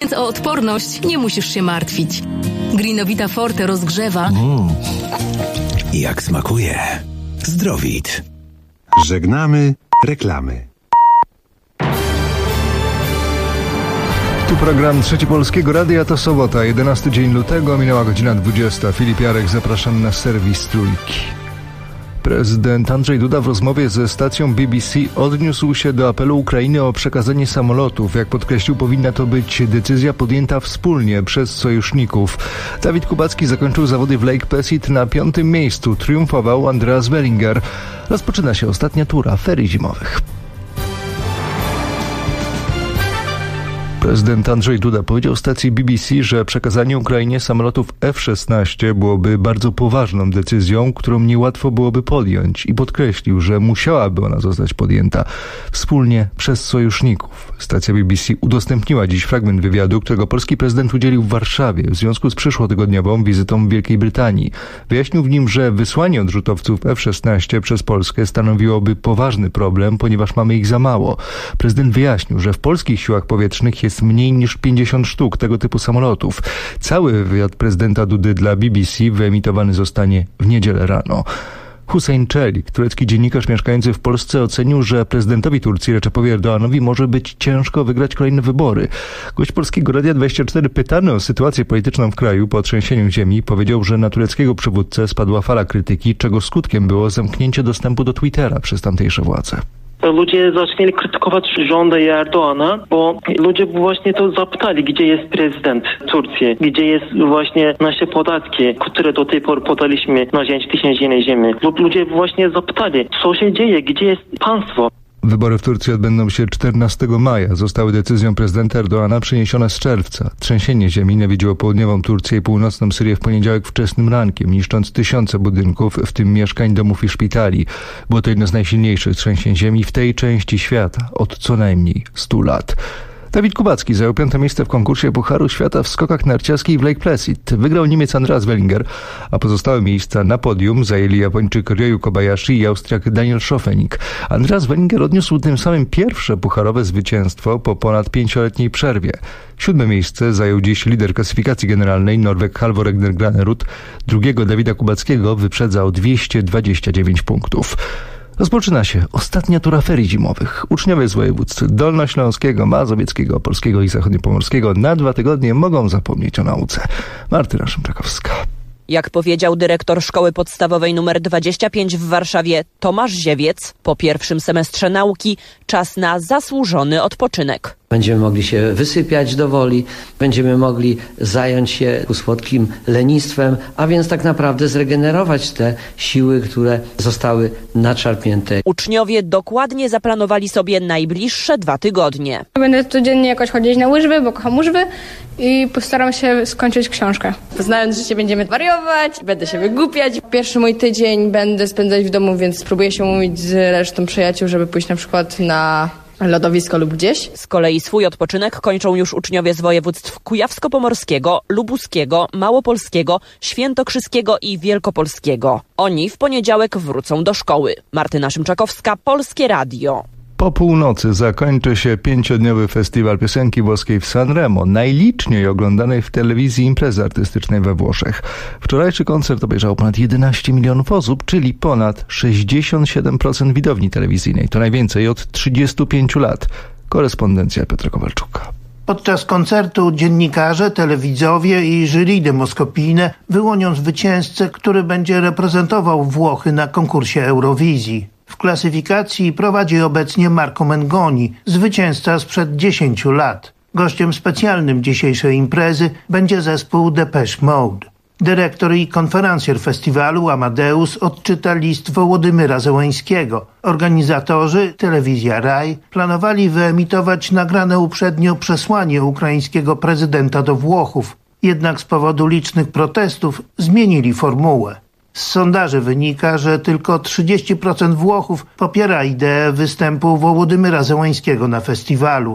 Więc o odporność nie musisz się martwić. Greenowita Forte rozgrzewa. Jak smakuje. Zdrowit. Żegnamy reklamy. Tu program Trzeci Polskiego Radia, to sobota, 11 dzień lutego, minęła godzina 20. Filip Jarek, zapraszam na serwis Trójki. Prezydent Andrzej Duda w rozmowie ze stacją BBC odniósł się do apelu Ukrainy o przekazanie samolotów. Jak podkreślił, powinna to być decyzja podjęta wspólnie przez sojuszników. Dawid Kubacki zakończył zawody w Lake Placid na 5. miejscu. Triumfował Andreas Wellinger. Rozpoczyna się ostatnia tura ferii zimowych. Prezydent Andrzej Duda powiedział stacji BBC, że przekazanie Ukrainie samolotów F-16 byłoby bardzo poważną decyzją, którą niełatwo byłoby podjąć i podkreślił, że musiałaby ona zostać podjęta wspólnie przez sojuszników. Stacja BBC udostępniła dziś fragment wywiadu, którego polski prezydent udzielił w Warszawie w związku z przyszłotygodniową wizytą w Wielkiej Brytanii. Wyjaśnił w nim, że wysłanie odrzutowców F-16 przez Polskę stanowiłoby poważny problem, ponieważ mamy ich za mało. Prezydent wyjaśnił, że w polskich siłach powietrznych jest mniej niż 50 sztuk tego typu samolotów. Cały wywiad prezydenta Dudy dla BBC wyemitowany zostanie w niedzielę rano. Hussein Çelik, turecki dziennikarz mieszkający w Polsce, ocenił, że prezydentowi Turcji Recepowi Erdoganowi może być ciężko wygrać kolejne wybory. Gość Polskiego Radia 24, pytany o sytuację polityczną w kraju po trzęsieniu ziemi, powiedział, że na tureckiego przywódcę spadła fala krytyki, czego skutkiem było zamknięcie dostępu do Twittera przez tamtejsze władze. Ludzie zaczęli krytykować rząd Erdogana, bo ludzie właśnie to zapytali, gdzie jest prezydent Turcji, gdzie jest właśnie nasze podatki, które do tej pory podaliśmy na trzęsienie ziemi. Ludzie właśnie zapytali, co się dzieje, gdzie jest państwo. Wybory w Turcji odbędą się 14 maja. Zostały decyzją prezydenta Erdogana przeniesione z czerwca. Trzęsienie ziemi nawiedziło południową Turcję i północną Syrię w poniedziałek wczesnym rankiem, niszcząc tysiące budynków, w tym mieszkań, domów i szpitali. Było to jedno z najsilniejszych trzęsień ziemi w tej części świata od co najmniej 100 lat. Dawid Kubacki zajął 5. miejsce w konkursie Pucharu Świata w skokach narciarskich w Lake Placid. Wygrał Niemiec Andreas Wellinger, a pozostałe miejsca na podium zajęli Japończyk Ryoyu Kobayashi i Austriak Daniel Schofenig. Andreas Wellinger odniósł tym samym pierwsze pucharowe zwycięstwo po ponad 5-letniej przerwie. 7. miejsce zajął dziś lider klasyfikacji generalnej Norweg Halvor Egner Granerud. Drugiego Dawida Kubackiego wyprzedza o 229 punktów. Rozpoczyna się ostatnia tura ferii zimowych. Uczniowie z województw dolnośląskiego, mazowieckiego, opolskiego i zachodniopomorskiego na 2 tygodnie mogą zapomnieć o nauce. Martyna Szymczakowska. Jak powiedział dyrektor szkoły podstawowej nr 25 w Warszawie Tomasz Ziewiec, po pierwszym semestrze nauki czas na zasłużony odpoczynek. Będziemy mogli się wysypiać do woli, będziemy mogli zająć się słodkim lenistwem, a więc tak naprawdę zregenerować te siły, które zostały nadszarpnięte. Uczniowie dokładnie zaplanowali sobie najbliższe 2 tygodnie. Będę codziennie jakoś chodzić na łyżwy, bo kocham łyżwy i postaram się skończyć książkę. Znając życie, będziemy wariować, będę się wygłupiać. Pierwszy mój tydzień będę spędzać w domu, więc spróbuję się umówić z resztą przyjaciół, żeby pójść na przykład na lodowisko lub gdzieś. Z kolei swój odpoczynek kończą już uczniowie z województw kujawsko-pomorskiego, lubuskiego, małopolskiego, świętokrzyskiego i wielkopolskiego. Oni w poniedziałek wrócą do szkoły. Martyna Szymczakowska, Polskie Radio. Po północy zakończy się 5-dniowy festiwal piosenki włoskiej w Sanremo, najliczniej oglądanej w telewizji imprezy artystycznej we Włoszech. Wczorajszy koncert obejrzało ponad 11 milionów osób, czyli ponad 67% widowni telewizyjnej. To najwięcej od 35 lat. Korespondencja Piotra Kowalczuka. Podczas koncertu dziennikarze, telewidzowie i jury demoskopijne wyłonią zwycięzcę, który będzie reprezentował Włochy na konkursie Eurowizji. W klasyfikacji prowadzi obecnie Marco Mengoni, zwycięzca sprzed 10 lat. Gościem specjalnym dzisiejszej imprezy będzie zespół Depeche Mode. Dyrektor i konferencjer festiwalu Amadeus odczyta list Wołodymyra Zełenskiego. Organizatorzy, telewizja RAI, planowali wyemitować nagrane uprzednio przesłanie ukraińskiego prezydenta do Włochów. Jednak z powodu licznych protestów zmienili formułę. Z sondaży wynika, że tylko 30% Włochów popiera ideę występu Wołodymyra Zełenskiego na festiwalu.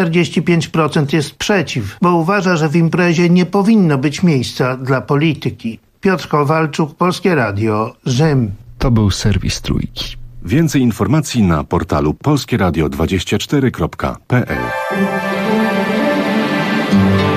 45% jest przeciw, bo uważa, że w imprezie nie powinno być miejsca dla polityki. Piotr Kowalczuk, Polskie Radio, Rzym. To był serwis Trójki. Więcej informacji na portalu polskieradio24.pl.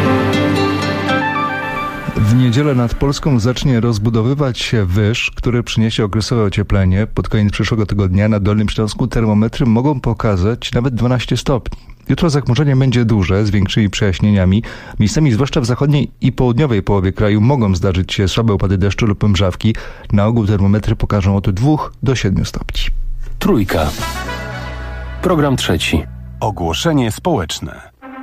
niedzielę nad Polską zacznie rozbudowywać się wyż, który przyniesie okresowe ocieplenie. Pod koniec przyszłego tygodnia na Dolnym Śląsku termometry mogą pokazać nawet 12 stopni. Jutro zachmurzenie będzie duże, z większymi przejaśnieniami. Miejscami, zwłaszcza w zachodniej i południowej połowie kraju, mogą zdarzyć się słabe opady deszczu lub mrzawki. Na ogół termometry pokażą od 2 do 7 stopni. Trójka. Program trzeci. Ogłoszenie społeczne.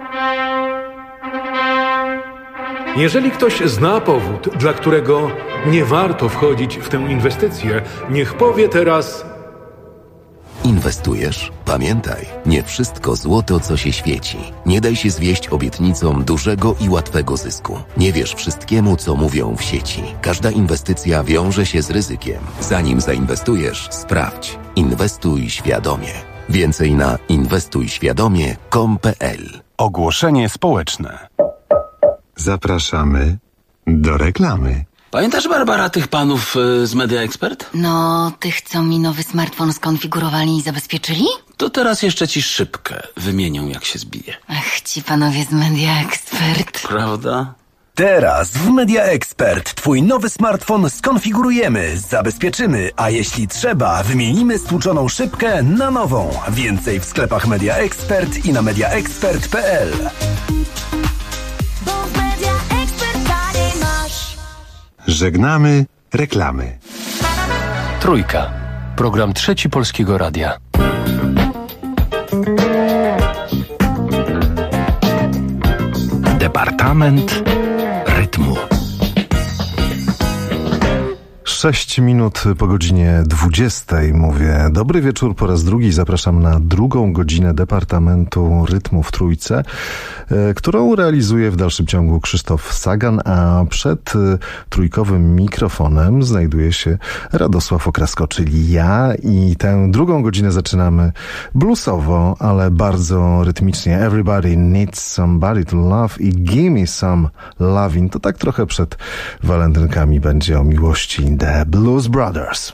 Jeżeli ktoś zna powód, dla którego nie warto wchodzić w tę inwestycję, niech powie teraz... Inwestujesz? Pamiętaj, nie wszystko złoto, co się świeci. Nie daj się zwieść obietnicom dużego i łatwego zysku. Nie wierz wszystkiemu, co mówią w sieci. Każda inwestycja wiąże się z ryzykiem. Zanim zainwestujesz, sprawdź. Inwestuj świadomie. Więcej na inwestujświadomie.com.pl. Ogłoszenie społeczne. Zapraszamy do reklamy. Pamiętasz, Barbara, tych panów z Media Expert? No, tych, co mi nowy smartfon skonfigurowali i zabezpieczyli? To teraz jeszcze ci szybkę wymienią, jak się zbije. Ach, ci panowie z Media Expert. Prawda? Teraz w Media Expert twój nowy smartfon skonfigurujemy, zabezpieczymy, a jeśli trzeba, wymienimy stłuczoną szybkę na nową. Więcej w sklepach Media Expert i na mediaexpert.pl. Żegnamy reklamy. Trójka. Program trzeci Polskiego Radia. Departament rytmu. 6 minut po godzinie 20. Mówię dobry wieczór po raz drugi. Zapraszam na drugą godzinę Departamentu Rytmu w Trójce, którą realizuje w dalszym ciągu Krzysztof Sagan, a przed trójkowym mikrofonem znajduje się Radosław Okrasko, czyli ja, i tę drugą godzinę zaczynamy bluesowo, ale bardzo rytmicznie. Everybody needs somebody to love i give me some loving. To tak trochę przed walentynkami będzie o miłości. The Blues Brothers.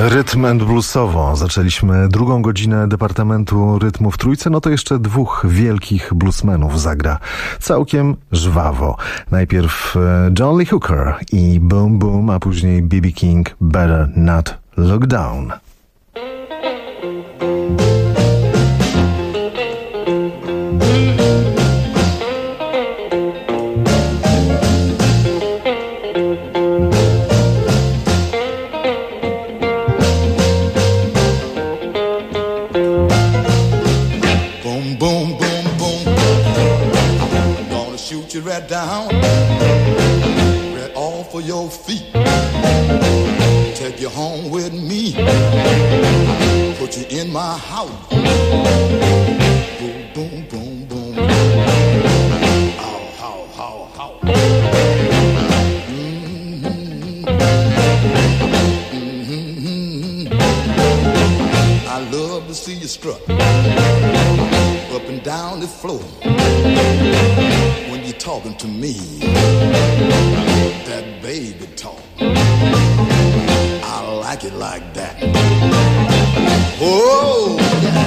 Rytm and bluesowo. Zaczęliśmy drugą godzinę Departamentu Rytmu w Trójce. No to jeszcze dwóch wielkich bluesmenów zagra całkiem żwawo. Najpierw John Lee Hooker i Boom Boom, a później B.B. King, Better Not Look Down. Right down, right off of your feet. Take you home with me. Put you in my house. Boom, boom, boom, boom. How, how, how, how. Mm-hmm. Mm-hmm. I love to see you strut up and down the floor. Talking to me, that baby talk. I like it like that. Oh, yeah.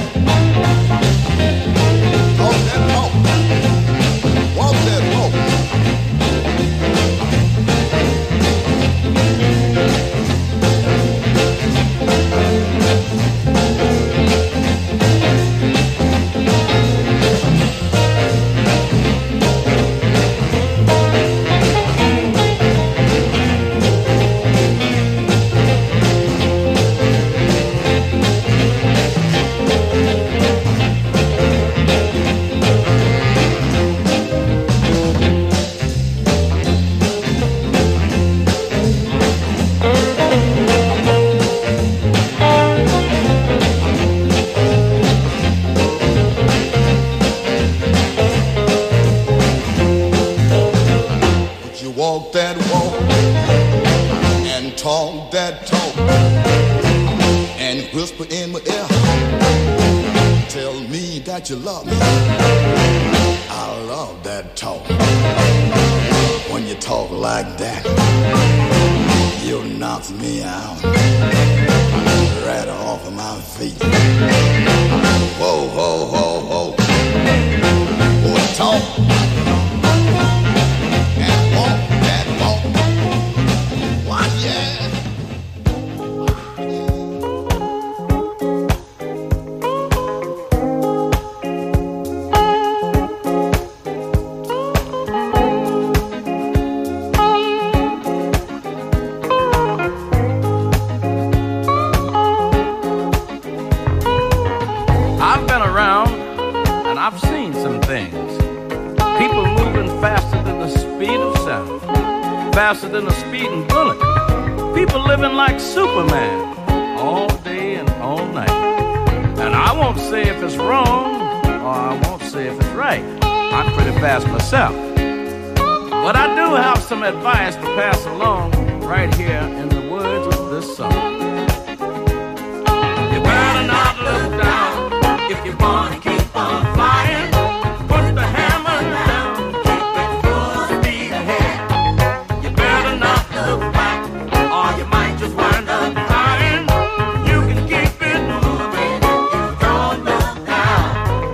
Talk that talk. Walk that walk. Walk that walk and talk that talk and whisper in my ear. Tell me that you love me. I love that talk. When you talk like that, you knock me out right off of my feet. Whoa, whoa, whoa, whoa. Boy, talk. Faster than a speeding bullet. People living like Superman all day and all night. And I won't say if it's wrong, or I won't say if it's right. I'm pretty fast myself. But I do have some advice to pass along right here in the words of this song. You better not look down if you want to keep on flying. Put the hammer down, keep it full speed ahead. You better not look back, or you might just wind up crying. You can keep it moving if you don't look down.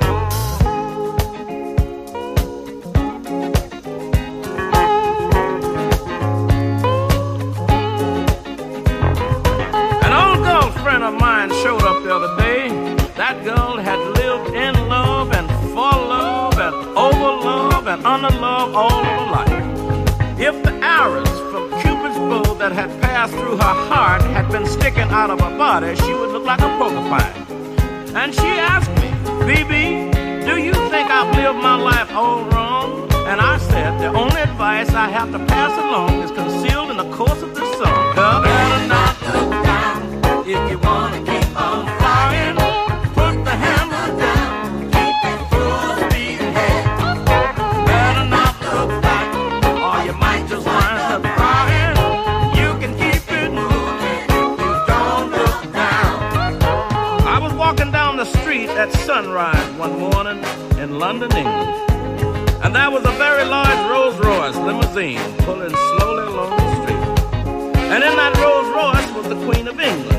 An old girlfriend of mine showed up the other day. That girl had lived in love and for love and over love and under love all of her life. If the arrows from Cupid's bow that had passed through her heart had been sticking out of her body, she would look like a porcupine. And she asked me, BB, do you think I've lived my life all wrong? And I said, the only advice I have to pass along is concealed in the course of this song. Girl, better not look down if you want to keep on flying. Put the hammer down, keep it full speed ahead. Better not look back, or you might just wind up crying. You can keep it moving if you don't look down. I was walking down the street at sunrise one morning in London, England. And there was a very large Rolls-Royce limousine pulling slowly along the street. And in that Rolls-Royce was the Queen of England,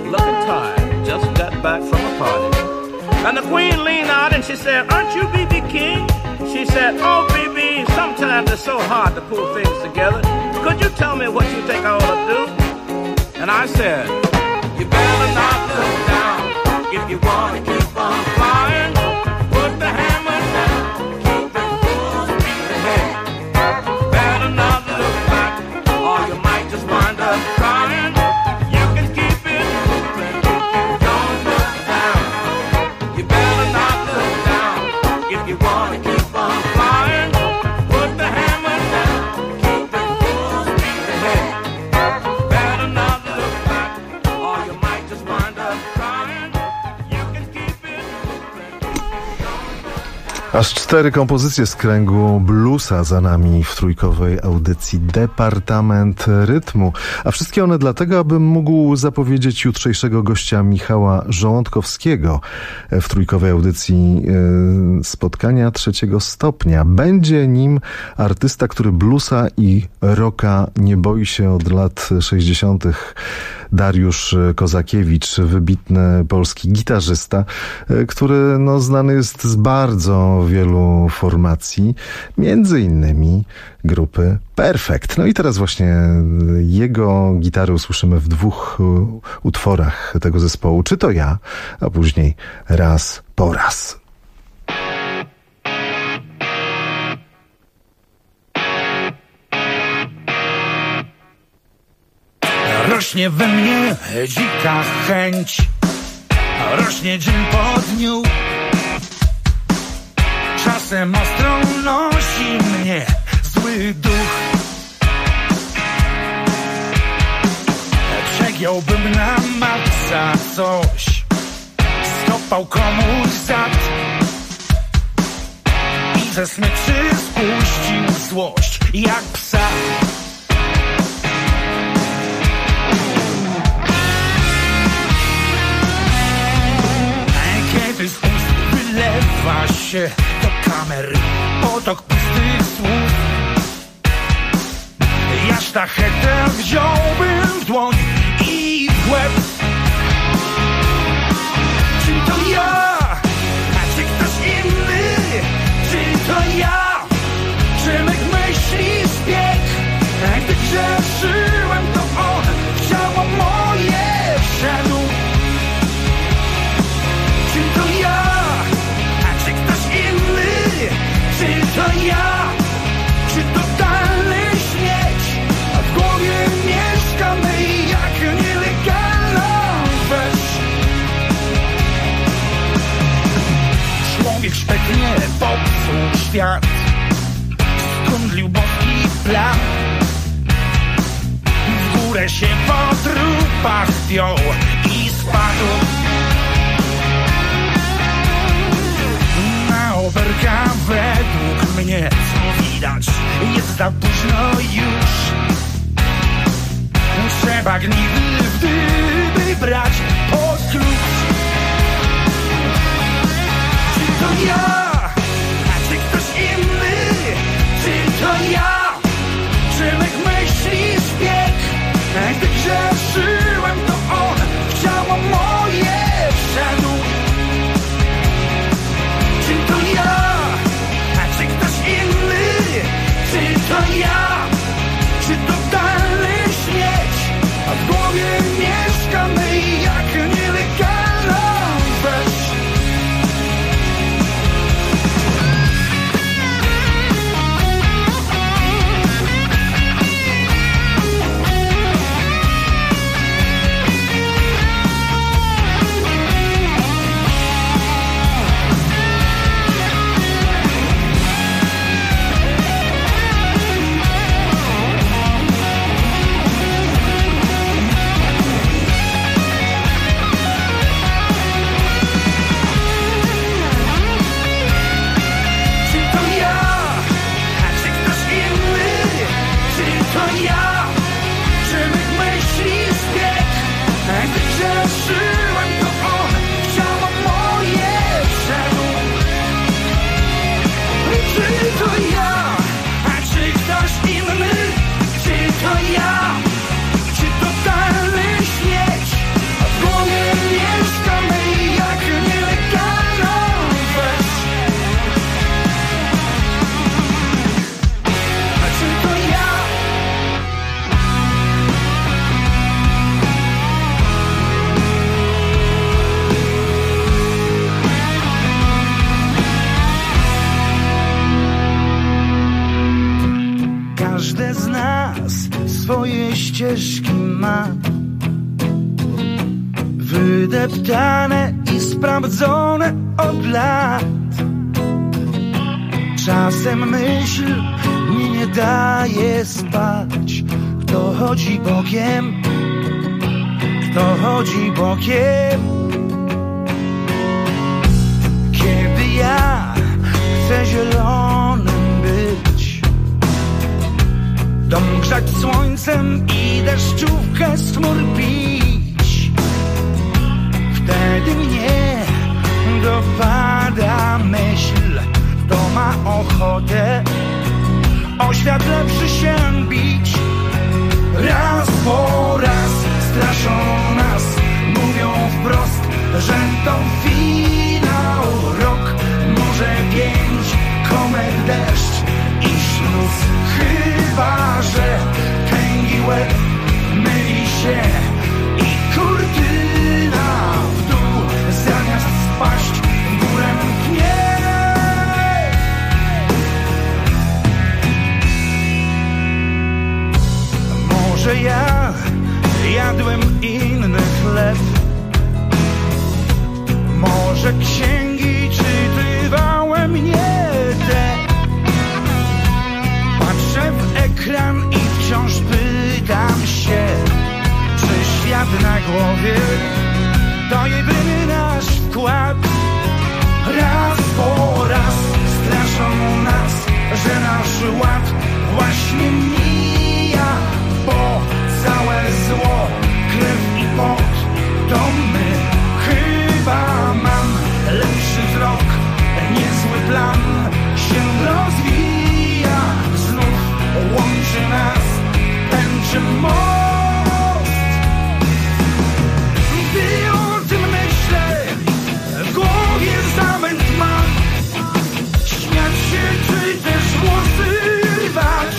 looking tired, just got back from a party. And the queen leaned out and she said, "Aren't you B.B. King?" She said, "Oh, B.B., sometimes it's so hard to pull things together. Could you tell me what you think I ought to do?" And I said, "You better not look down if you want to keep on flying. Put the hammer down, keep it full speed ahead. Better not look back, or you might just wind up crying. You can keep it moving if you don't look down. You better not look down if you want to keep on flying. Put the hammer down, keep it full speed ahead. Better not look back, or you might just wind up crying. You can keep it moving. Aż 4 kompozycje z kręgu bluesa za nami w trójkowej audycji Departament Rytmu. A wszystkie one dlatego, abym mógł zapowiedzieć jutrzejszego gościa Michała Żołądkowskiego w trójkowej audycji spotkania 3. stopnia. Będzie nim artysta, który bluesa i rocka nie boi się od lat 60. Dariusz Kozakiewicz, wybitny polski gitarzysta, który znany jest z bardzo wielu formacji, między innymi grupy Perfekt. No i teraz właśnie jego gitary usłyszymy w 2 utworach tego zespołu. Czy to ja, a później Raz po raz. Rośnie we mnie dzika chęć, rośnie dzień po dniu. Czasem ostro nosi mnie zły duch. Przegiąłbym na maksa coś, skopał komuś zad i ze smyczy spuścił złość jak psa. Kiedy z ust wylewa się do kamery potok pustych słów, ja sztachetę wziąłbym w dłoń i w łeb. Czy to ja, a czy ktoś inny? Czy to ja? Czy mych myśli zbieg? Gdy grzeszyłem, to on w ciało moje wszedł. Czy to ja, a czy ktoś inny? Czy to ja? Czy totalny śmieć? A w głowie mieszkamy jak nielegalna wesz. Człowiek szpetnie popsuł świat, skundlił boski plan. W górę się po trupach wpiął i spadł. Na oberka według mnie, co widać, jest za późno już. Trzeba gnidy w dyby brać pod klucz. Czy to ja, a czy ktoś inny? Czy to ja? Czy mych myśli zbieg? Gdy grzeszyłem, to on w ciało moje wszedł. Czy to ja, a czy ktoś inny? Czy to ja? Czy totalny śmieć? A w głowie mieszkamy jak nielegalna wesz. Każde z nas swoje ścieżki ma, wydeptane i sprawdzone od lat. Czasem myśl mi nie daje spać. Kto chodzi bokiem? Kto chodzi bokiem? Kiedy ja chcę zielonym być, dom grzać słońcem i deszczówkę z chmur pić, wtedy mnie dopada myśl, kto ma ochotę o świat lepszy się bić. Raz po raz straszą nas, mówią wprost, że to finał, rok, może 5, komet, deszcz i śluz. Chyba że tęgi łeb myli się i kurtyna w dół zamiast spaść w górę mknie. Może ja jadłem inny chleb, może księgi czytywałem nie te. Patrzę w ekran i wciąż pytam się, czy świat na głowie to jedyny nasz wkład. Raz po raz straszą nas, że nasz ład właśnie mija, bo całe zło, krew i pot to my. Chyba mam lepszy wzrok, niezły plan się rozwija. Znów łączy nas tęczy most. Gdy o tym myślę, w głowie zamęt mam. Śmiać się czy też włosy rwać.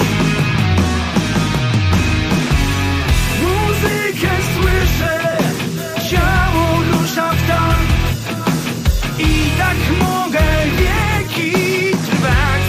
Muzykę słyszę, ciało rusza w ton i tak mogę wieki trwać.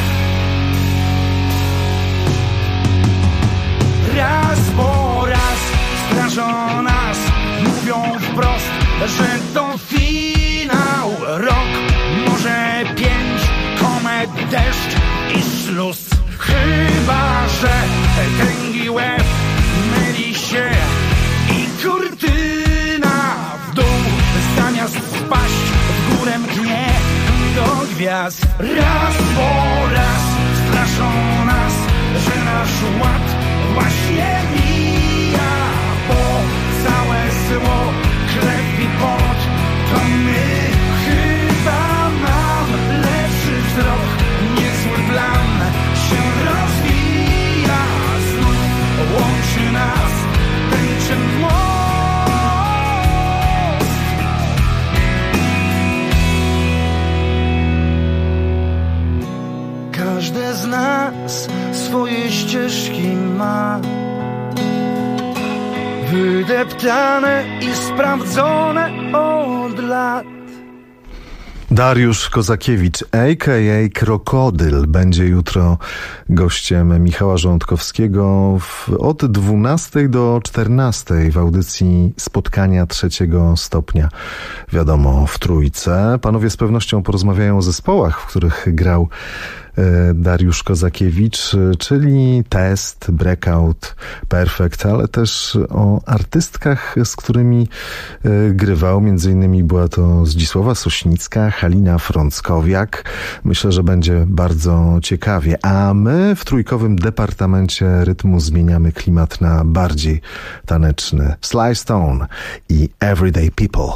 Raz po raz straszą nas, mówią wprost, że to finał, rok, może 5, komet, deszcz i śluz. Chyba że tęgi łeb myli się i kurtyna w dół zamiast spaść w górę mknie do gwiazd. Raz po raz straszą nas, że nasz ład właśnie mija, bo całe zło, krew i pot to my. Chyba mam lepszy wzrok, niezły plan się rozwija. Znów łączy nas tęczy most. Każde z nas swoje ścieżki ma, wydeptane i sprawdzone od lat. Dariusz Kozakiewicz, a.k.a. Krokodyl, będzie jutro gościem Michała Żołądkowskiego od 12 do 14 w audycji Spotkania trzeciego stopnia. Wiadomo, w Trójce. Panowie z pewnością porozmawiają o zespołach, w których grał Dariusz Kozakiewicz, czyli Test, Breakout, Perfect, ale też o artystkach, z którymi grywał. Między innymi była to Zdzisława Sośnicka, Halina Frąckowiak. Myślę, że będzie bardzo ciekawie. A my w trójkowym Departamencie Rytmu zmieniamy klimat na bardziej taneczny. Sly Stone i Everyday People.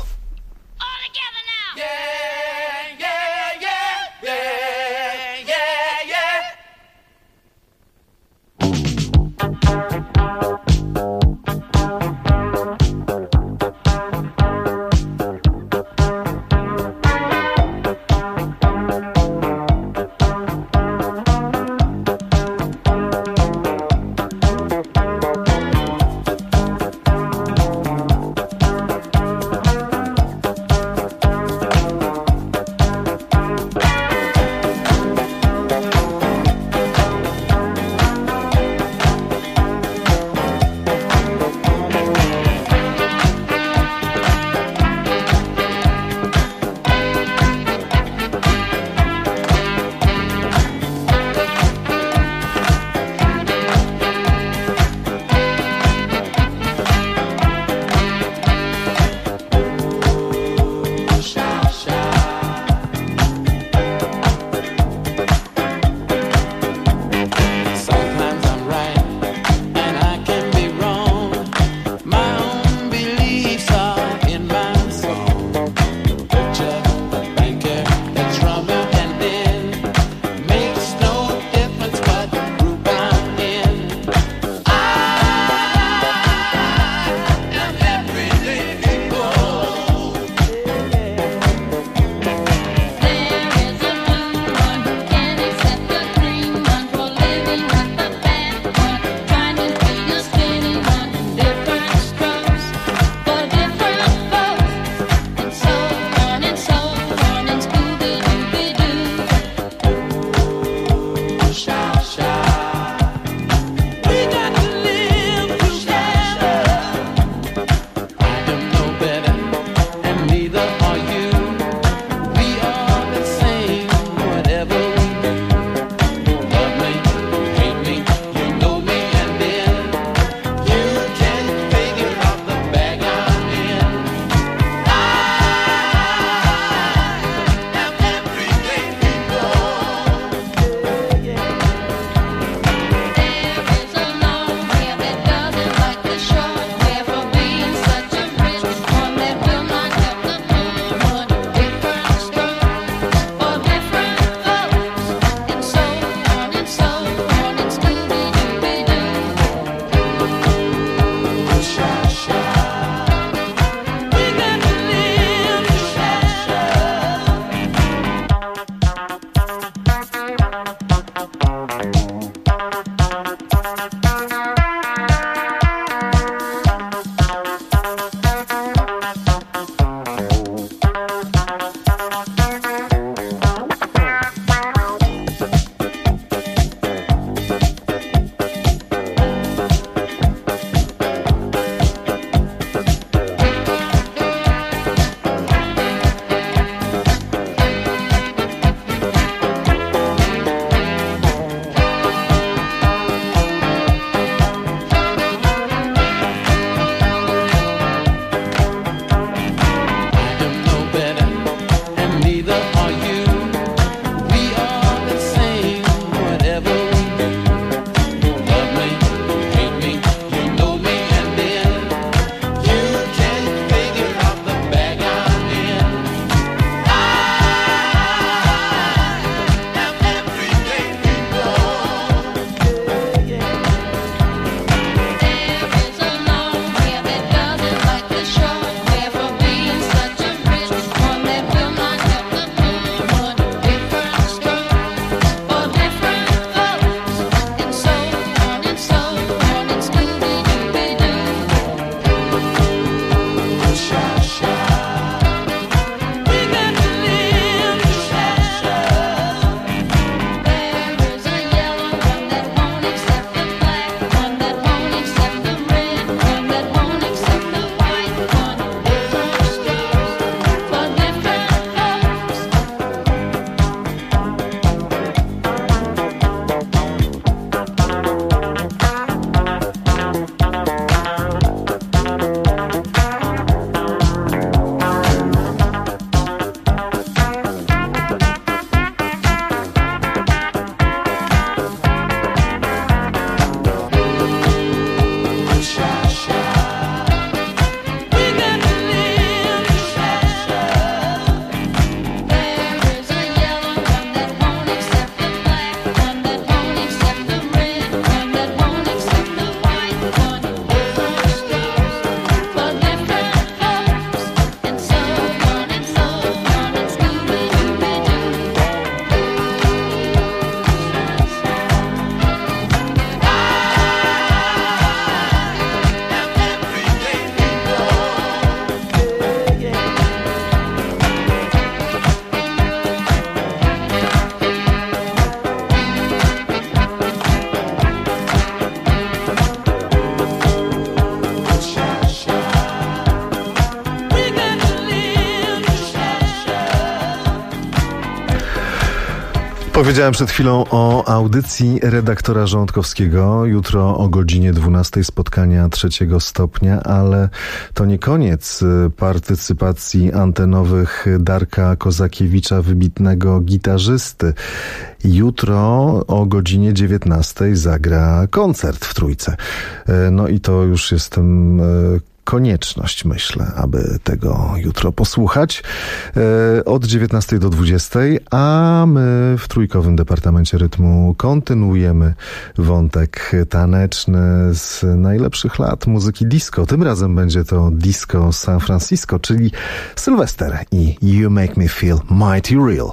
Powiedziałem przed chwilą o audycji redaktora Żołądkowskiego. Jutro o godzinie 12 spotkania 3 stopnia, ale to nie koniec partycypacji antenowych Darka Kozakiewicza, wybitnego gitarzysty. Jutro o godzinie 19 zagra koncert w Trójce. No i to już jestem... konieczność, myślę, aby tego jutro posłuchać od 19 do 20, a my w Trójkowym Departamencie Rytmu kontynuujemy wątek taneczny z najlepszych lat muzyki disco. Tym razem będzie to disco San Francisco, czyli Sylwester i You Make Me Feel Mighty Real.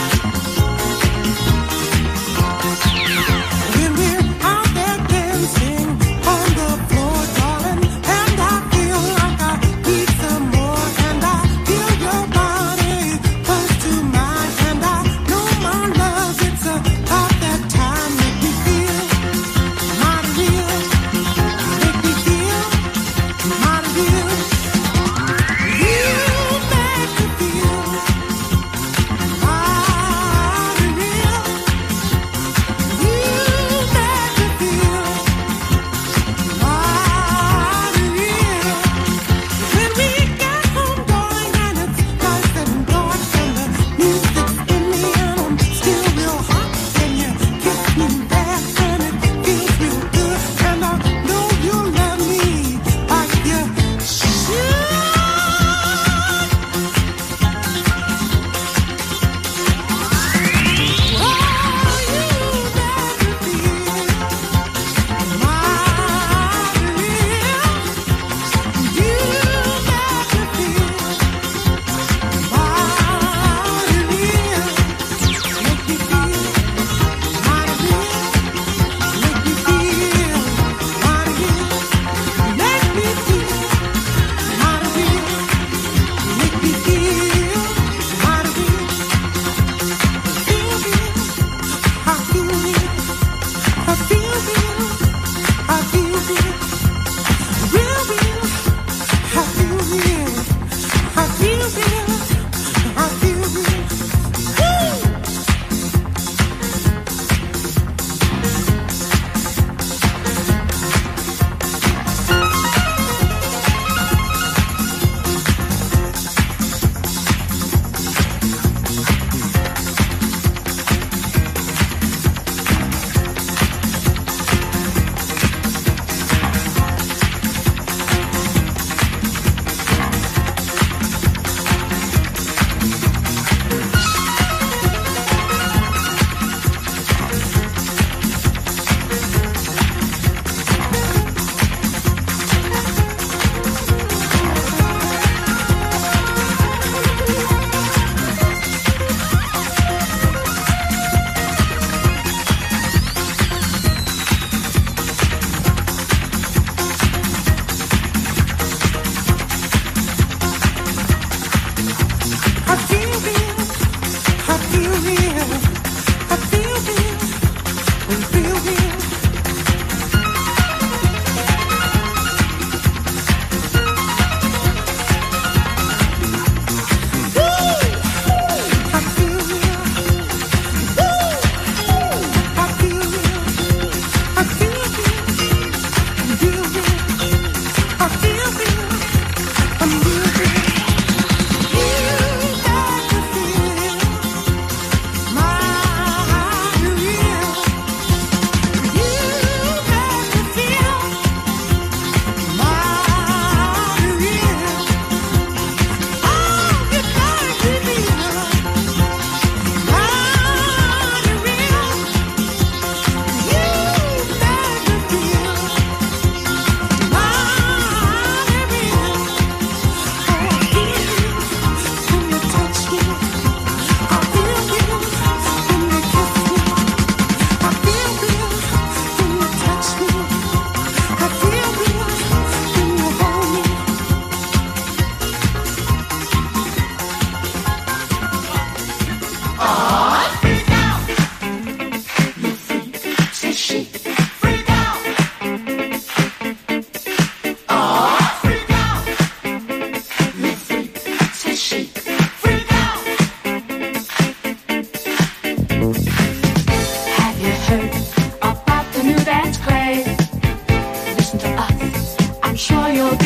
When we're out there dancing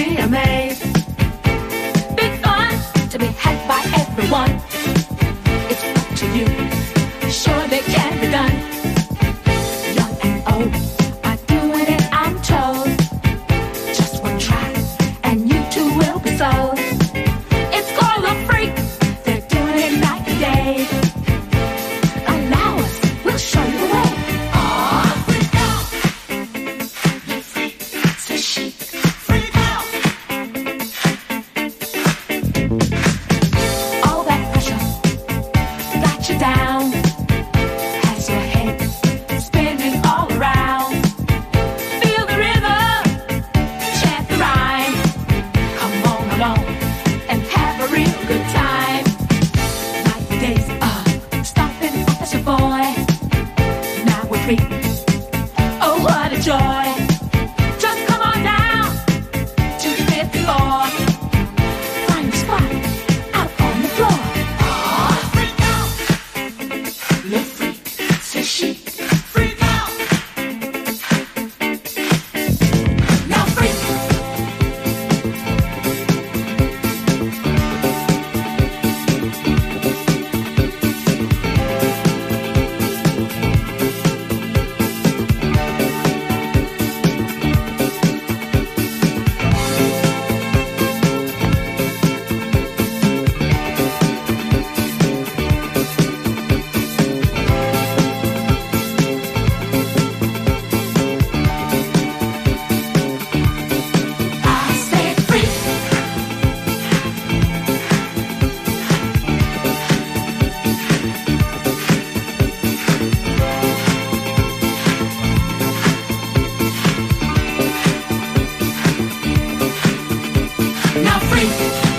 be amazed. Big fun to be had by everyone. It's up to you. Sure they can be done. Young and old are doing it, I'm told. Just one try and you too will be sold. It's called a freak. They're doing it night and day. Allow us, we'll show you the way. Oh, freak out. Freak, says she. Freak out. All that pressure got you down. Has your head spinning all around. Feel the rhythm, chant the rhyme. Come on along and have a real good time. Like the days of stomping as a boy. Now we're free. Oh, what a joy. Just come on down to the 5th floor. Find a spot out on the floor. Oh, freak out. Little freak, says she. Freak out. Now freak. I say freak. Now freak.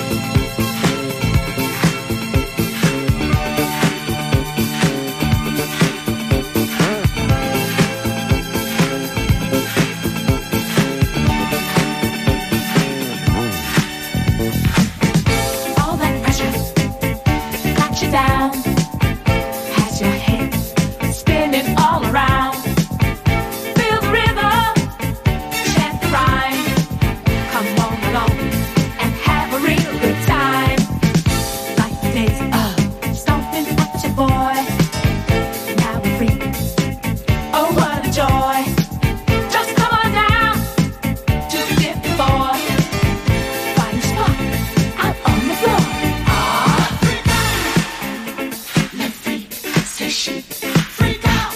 All that pressure got you down. Has your head spinning all around. Feel the rhythm, chant the rhyme. Come on along and have a real good time. Like the days of stomping at your boy. Now we're free. Oh, what a joy. Just come on down to the 5th floor. Find a spot out on the floor. Ah, freak out. Little freak, says she. Freak out.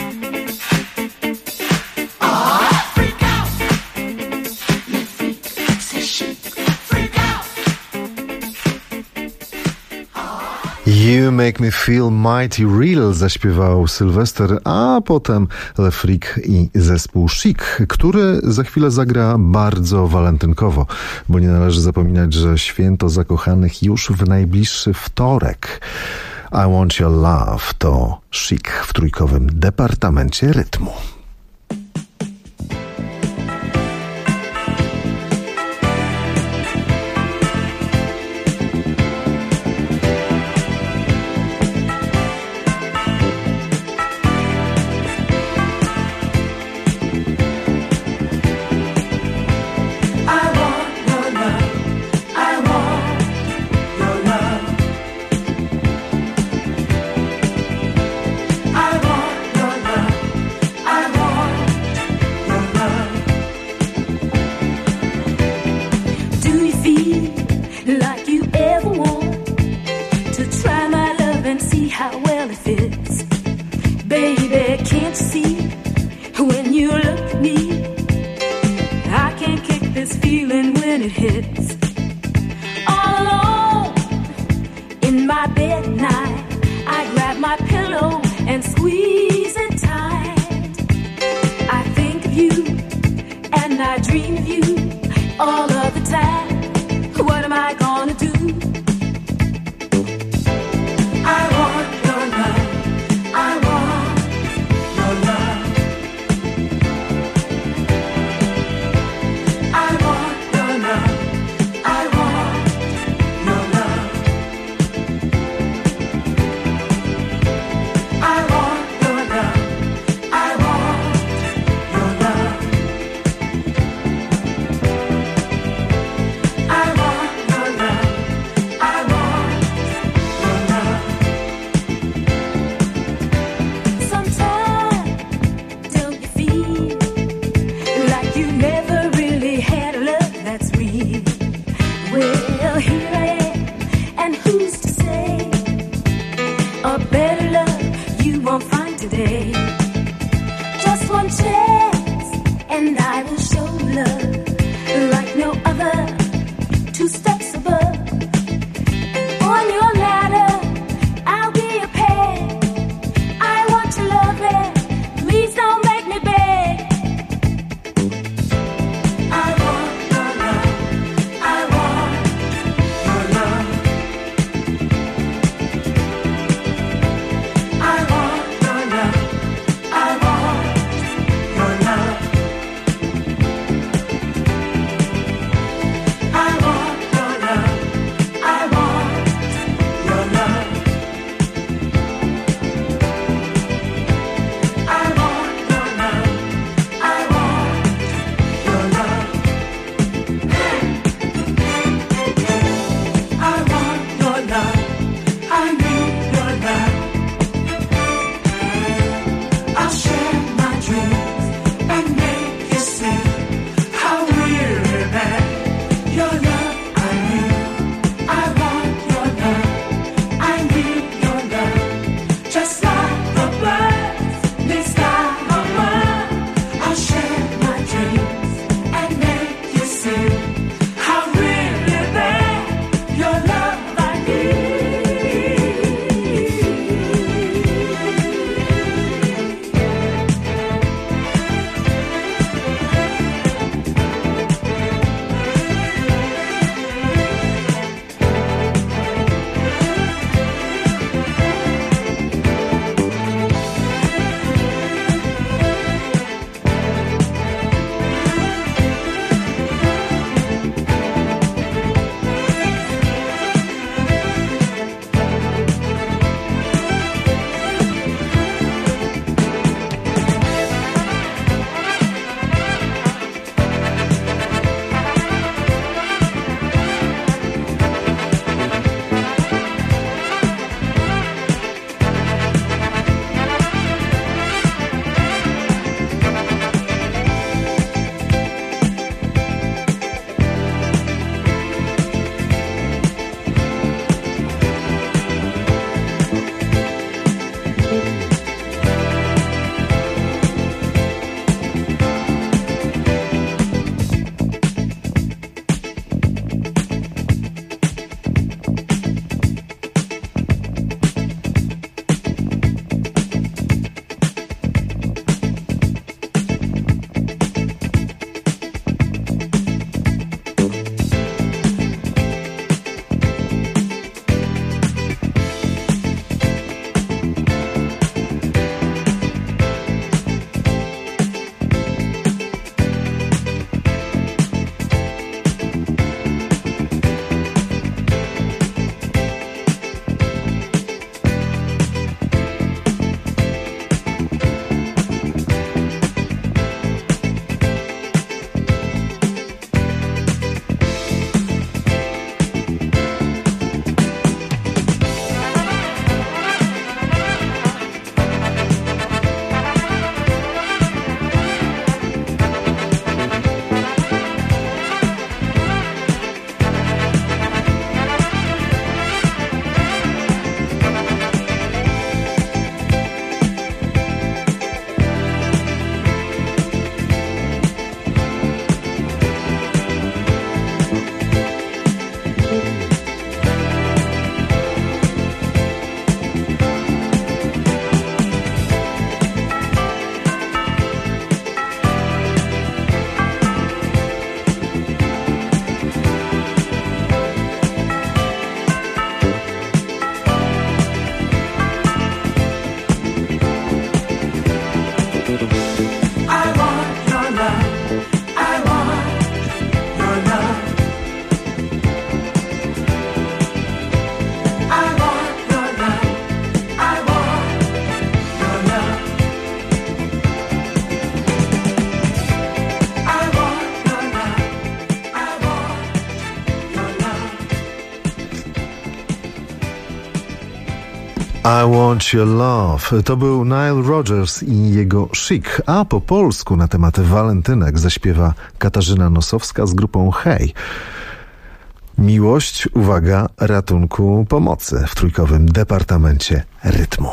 Ah, freak out. Little freak, says she. Freak out. You Make Me Feel Mighty Real zaśpiewał Sylwester, a potem Le Freak i zespół Chic, który za chwilę zagra bardzo walentynkowo, bo nie należy zapominać, że święto zakochanych już w najbliższy wtorek. I Want Your Love to Chic w trójkowym departamencie rytmu. I want your love. I want your love. I want your love. I want your love. Do you feel like you ever want to try my love and see how well it fits? Baby, can't you see when you look at me? I can't kick this feeling when it hits. All alone in my bed at night, I grab my pillow and squeeze it tight. I think of you and I dream of you all of the time. What am I gonna do? I want your love. I want your love. I want your love. I Want Your Love. To był Nile Rodgers i jego Chic, a po polsku na temat walentynek zaśpiewa Katarzyna Nosowska z grupą Hej. Miłość, uwaga, ratunku, pomocy w trójkowym Departamencie Rytmu.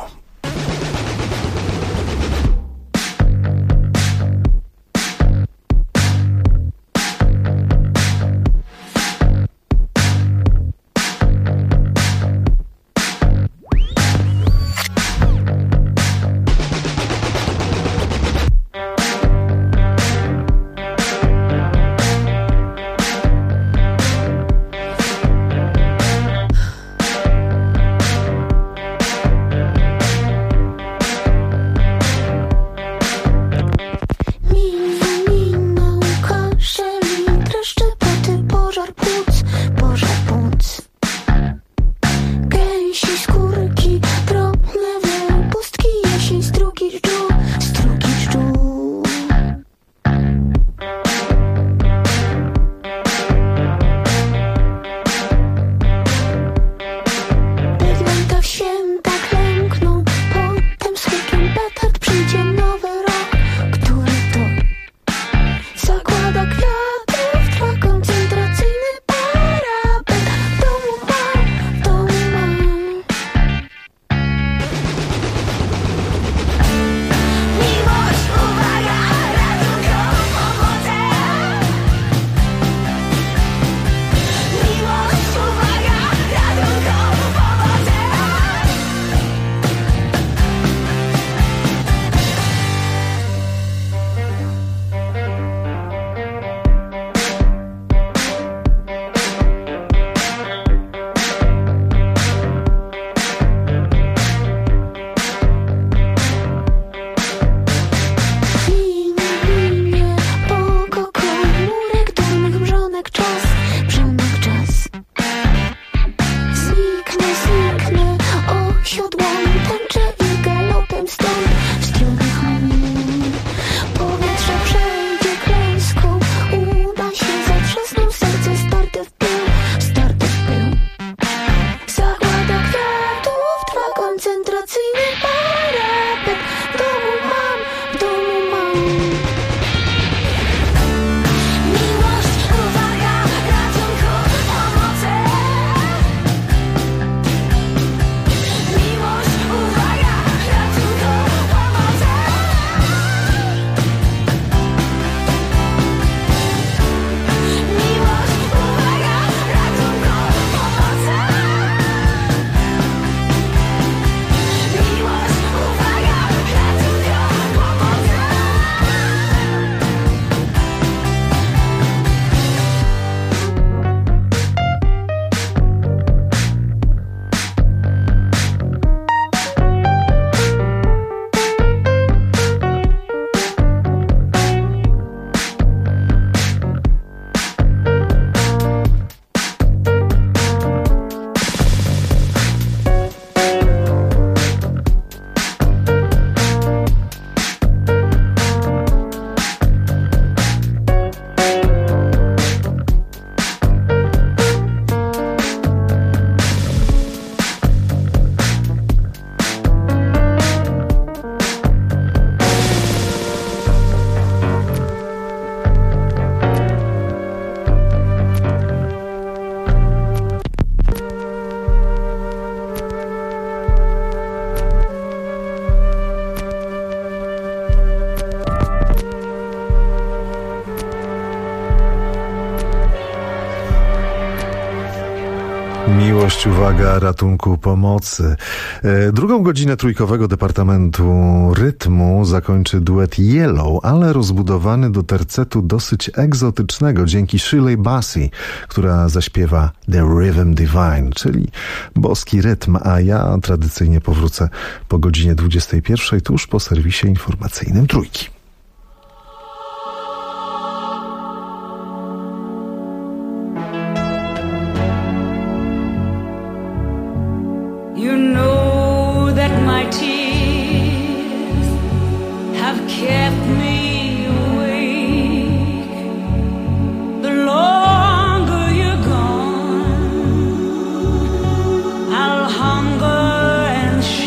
Miłość, uwaga, ratunku, pomocy. Drugą godzinę trójkowego Departamentu Rytmu zakończy duet Yellow, ale rozbudowany do tercetu dosyć egzotycznego dzięki Shirley Bassey, która zaśpiewa The Rhythm Divine, czyli boski rytm, a ja tradycyjnie powrócę po godzinie 21, tuż po serwisie informacyjnym Trójki. You know that my tears have kept me awake. The longer you're gone, I'll hunger and shake.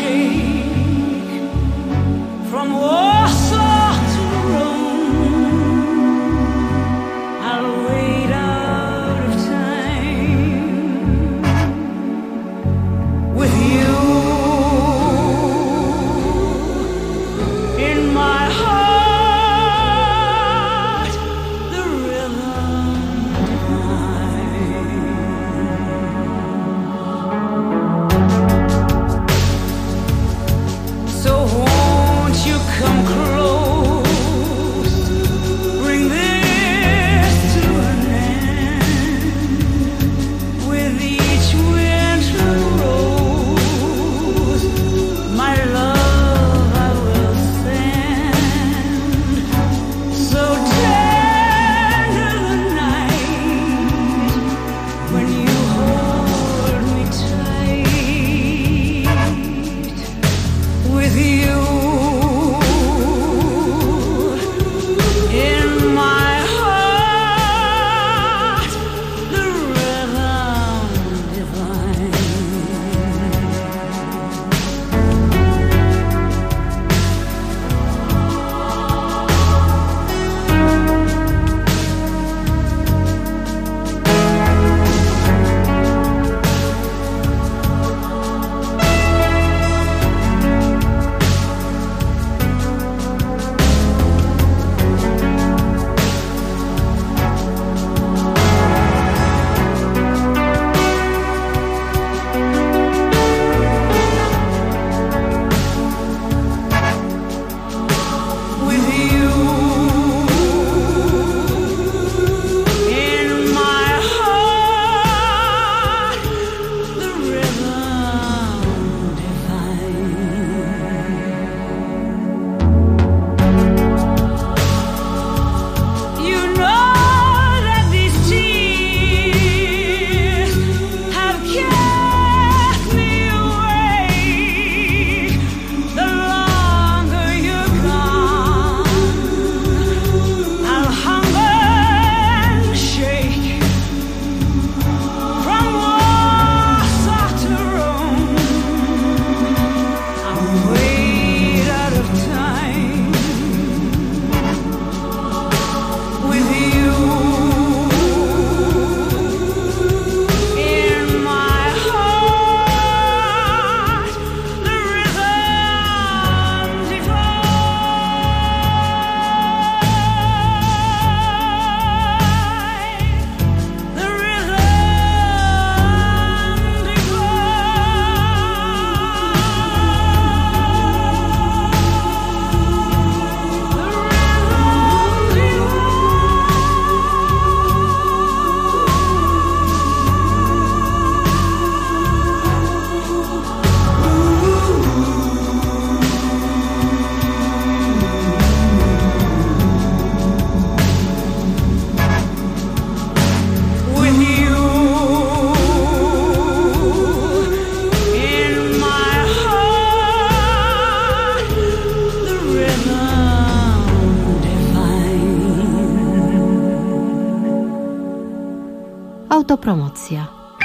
Autopromocja.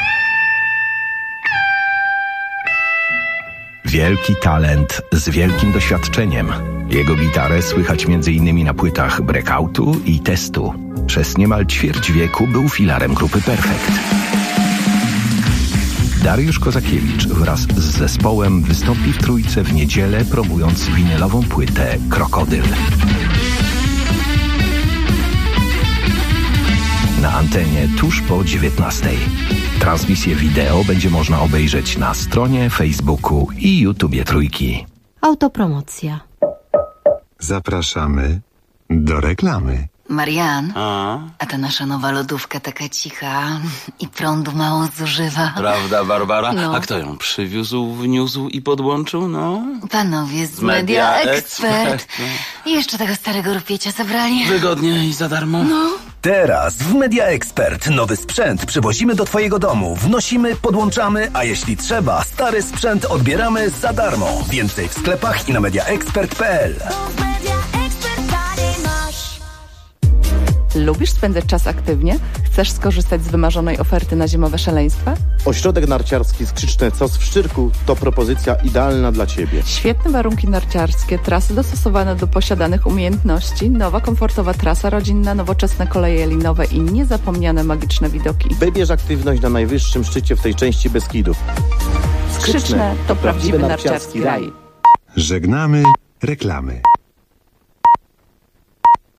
Wielki talent z wielkim doświadczeniem. Jego gitarę słychać m.in. na płytach Breakoutu i Testu. Przez niemal ćwierć wieku był filarem grupy Perfekt. Dariusz Kozakiewicz wraz z zespołem wystąpi w Trójce w niedzielę, promując winylową płytę Krokodyl. Na antenie tuż po 19:00. Transmisję wideo będzie można obejrzeć na stronie, Facebooku i YouTubie Trójki. Autopromocja. Zapraszamy do reklamy. Marian, a ta nasza nowa lodówka taka cicha i prądu mało zużywa. Prawda, Barbara? No. A kto ją przywiózł, wniósł i podłączył, no? Panowie z Media Expert. I jeszcze tego starego rupiecia zabrali. Wygodnie i za darmo. No. Teraz w Media Expert nowy sprzęt przywozimy do twojego domu. Wnosimy, podłączamy, a jeśli trzeba, stary sprzęt odbieramy za darmo. Więcej w sklepach i na mediaexpert.pl. Lubisz spędzać czas aktywnie? Chcesz skorzystać z wymarzonej oferty na zimowe szaleństwa? Ośrodek narciarski Skrzyczne COS w Szczyrku to propozycja idealna dla Ciebie. Świetne warunki narciarskie, trasy dostosowane do posiadanych umiejętności, nowa komfortowa trasa rodzinna, nowoczesne koleje linowe i niezapomniane magiczne widoki. Wybierz aktywność na najwyższym szczycie w tej części Beskidów. Skrzyczne to prawdziwy narciarski raj. Żegnamy reklamy.